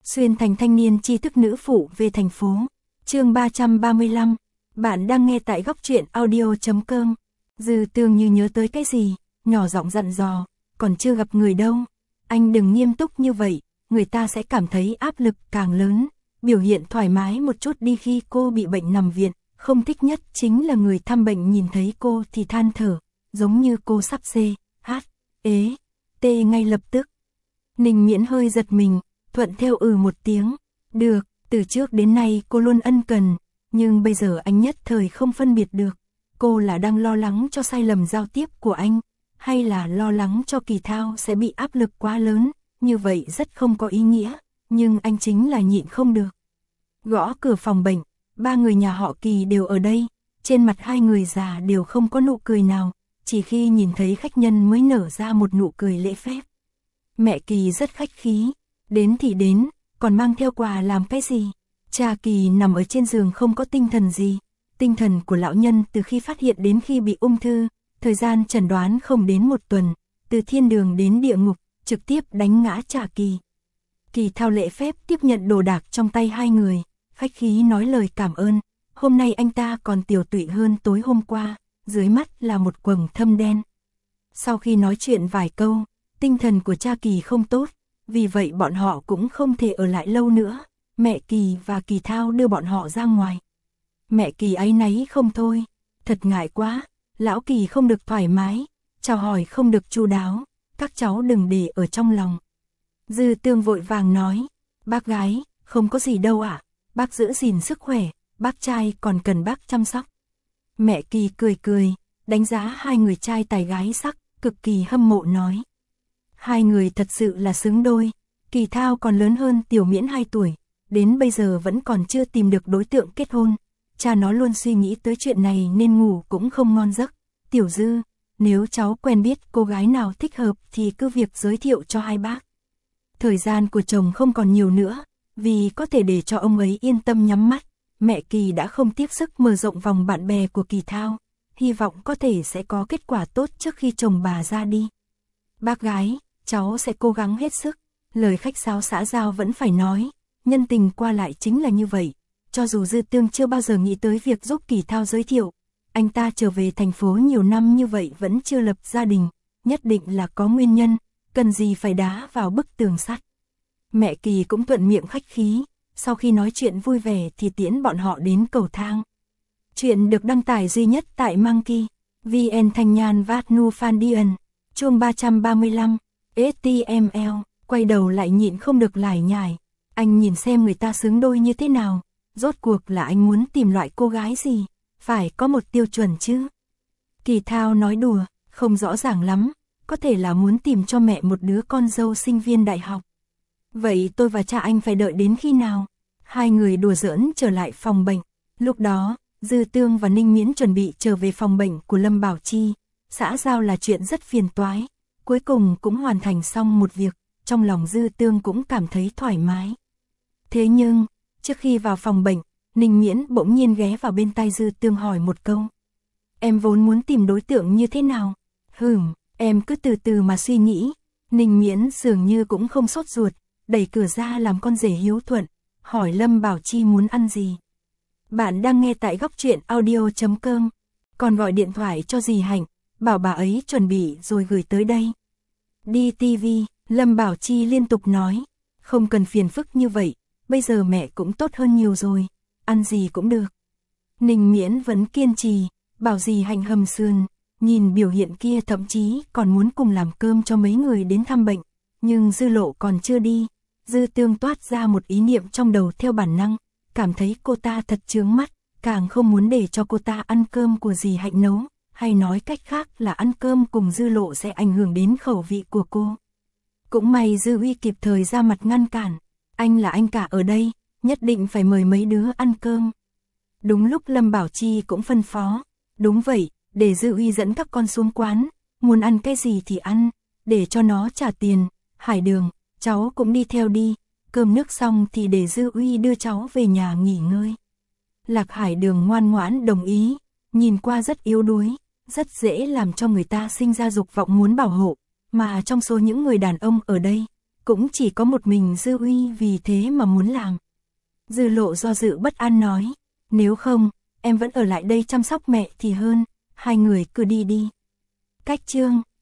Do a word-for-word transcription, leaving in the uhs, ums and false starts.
Xuyên thành thanh niên tri thức nữ phụ về thành phố. Chương ba trăm ba mươi lăm. Bạn đang nghe tại góc truyện audio chấm com. Dư Tương như nhớ tới cái gì, nhỏ giọng dặn dò, còn chưa gặp người đâu, anh đừng nghiêm túc như vậy, người ta sẽ cảm thấy áp lực càng lớn. Biểu hiện thoải mái một chút đi khi cô bị bệnh nằm viện, không thích nhất chính là người thăm bệnh nhìn thấy cô thì than thở, giống như cô sắp xê, hát, ế, tê ngay lập tức. Ninh Miễn hơi giật mình, thuận theo ừ một tiếng, được, từ trước đến nay cô luôn ân cần, nhưng bây giờ anh nhất thời không phân biệt được, cô là đang lo lắng cho sai lầm giao tiếp của anh, hay là lo lắng cho Kỳ Thao sẽ bị áp lực quá lớn, như vậy rất không có ý nghĩa, nhưng anh chính là nhịn không được. Gõ cửa phòng bệnh, ba người nhà họ Kỳ đều ở đây, trên mặt hai người già đều không có nụ cười nào, chỉ khi nhìn thấy khách nhân mới nở ra một nụ cười lễ phép. Mẹ Kỳ rất khách khí, đến thì đến, còn mang theo quà làm cái gì? Cha Kỳ nằm ở trên giường không có tinh thần gì, tinh thần của lão nhân từ khi phát hiện đến khi bị ung thư, thời gian chẩn đoán không đến một tuần, từ thiên đường đến địa ngục, trực tiếp đánh ngã Cha Kỳ. Kỳ Thao lễ phép tiếp nhận đồ đạc trong tay hai người, khách khí nói lời cảm ơn, hôm nay anh ta còn tiểu tụy hơn tối hôm qua, dưới mắt là một quầng thâm đen. Sau khi nói chuyện vài câu, tinh thần của Cha Kỳ không tốt, vì vậy bọn họ cũng không thể ở lại lâu nữa, mẹ Kỳ và Kỳ Thao đưa bọn họ ra ngoài. Mẹ Kỳ áy náy không thôi, thật ngại quá, lão Kỳ không được thoải mái, chào hỏi không được chu đáo, các cháu đừng để ở trong lòng. Dư Tương vội vàng nói, bác gái, không có gì đâu ạ, bác giữ gìn sức khỏe, bác trai còn cần bác chăm sóc. Mẹ Kỳ cười cười, đánh giá hai người trai tài gái sắc, cực kỳ hâm mộ nói. Hai người thật sự là xứng đôi, Kỳ Thao còn lớn hơn Tiểu Miễn hai tuổi, đến bây giờ vẫn còn chưa tìm được đối tượng kết hôn. Cha nó luôn suy nghĩ tới chuyện này nên ngủ cũng không ngon giấc. Tiểu Dư, nếu cháu quen biết cô gái nào thích hợp thì cứ việc giới thiệu cho hai bác. Thời gian của chồng không còn nhiều nữa, vì có thể để cho ông ấy yên tâm nhắm mắt, mẹ Kỳ đã không tiếc sức mở rộng vòng bạn bè của Kỳ Thao, hy vọng có thể sẽ có kết quả tốt trước khi chồng bà ra đi. Bác gái, cháu sẽ cố gắng hết sức, lời khách sáo xã giao vẫn phải nói, nhân tình qua lại chính là như vậy. Cho dù Dư Tương chưa bao giờ nghĩ tới việc giúp Kỳ Thao giới thiệu, anh ta trở về thành phố nhiều năm như vậy vẫn chưa lập gia đình, nhất định là có nguyên nhân, cần gì phải đá vào bức tường sắt. Mẹ Kỳ cũng thuận miệng khách khí, sau khi nói chuyện vui vẻ thì tiễn bọn họ đến cầu thang. Chuyện được đăng tải duy nhất tại Monkey, vê en Thanh Nhan Vát Nu Phan Điền, chương ba trăm ba mươi lăm, ếch ti em eo, quay đầu lại nhịn không được lải nhải, anh nhìn xem người ta xứng đôi như thế nào. Rốt cuộc là anh muốn tìm loại cô gái gì, phải có một tiêu chuẩn chứ. Kỳ Thao nói đùa, không rõ ràng lắm, có thể là muốn tìm cho mẹ một đứa con dâu sinh viên đại học. Vậy tôi và cha anh phải đợi đến khi nào? Hai người đùa giỡn trở lại phòng bệnh. Lúc đó, Dư Tương và Ninh Miễn chuẩn bị trở về phòng bệnh của Lâm Bảo Chi. Xã giao là chuyện rất phiền toái, cuối cùng cũng hoàn thành xong một việc, trong lòng Dư Tương cũng cảm thấy thoải mái. Thế nhưng, trước khi vào phòng bệnh, Ninh Miễn bỗng nhiên ghé vào bên tai Dư Tương hỏi một câu. Em vốn muốn tìm đối tượng như thế nào? Hừm, em cứ từ từ mà suy nghĩ. Ninh Miễn dường như cũng không sốt ruột, đẩy cửa ra làm con rể hiếu thuận, hỏi Lâm Bảo Chi muốn ăn gì. Bạn đang nghe tại góc truyện audio chấm com, còn gọi điện thoại cho dì Hạnh, bảo bà ấy chuẩn bị rồi gửi tới đây. Đi ti vi, Lâm Bảo Chi liên tục nói, không cần phiền phức như vậy. Bây giờ mẹ cũng tốt hơn nhiều rồi, ăn gì cũng được. Ninh Miễn vẫn kiên trì, bảo dì Hạnh hầm sườn, nhìn biểu hiện kia thậm chí còn muốn cùng làm cơm cho mấy người đến thăm bệnh. Nhưng Dư Lộ còn chưa đi, Dư Tương toát ra một ý niệm trong đầu theo bản năng, cảm thấy cô ta thật chướng mắt, càng không muốn để cho cô ta ăn cơm của dì Hạnh nấu, hay nói cách khác là ăn cơm cùng Dư Lộ sẽ ảnh hưởng đến khẩu vị của cô. Cũng may Dư Uy kịp thời ra mặt ngăn cản. Anh là anh cả ở đây, nhất định phải mời mấy đứa ăn cơm. Đúng lúc Lâm Bảo Chi cũng phân phó, đúng vậy, để Dư Uy dẫn các con xuống quán, muốn ăn cái gì thì ăn, để cho nó trả tiền. Hải Đường, cháu cũng đi theo đi, cơm nước xong thì để Dư Uy đưa cháu về nhà nghỉ ngơi. Lạc Hải Đường ngoan ngoãn đồng ý, nhìn qua rất yếu đuối, rất dễ làm cho người ta sinh ra dục vọng muốn bảo hộ, mà trong số những người đàn ông ở đây, cũng chỉ có một mình Dư Uy vì thế mà muốn làm. Dư Lộ do dự bất an nói, nếu không, em vẫn ở lại đây chăm sóc mẹ thì hơn, hai người cứ đi đi. Cách chương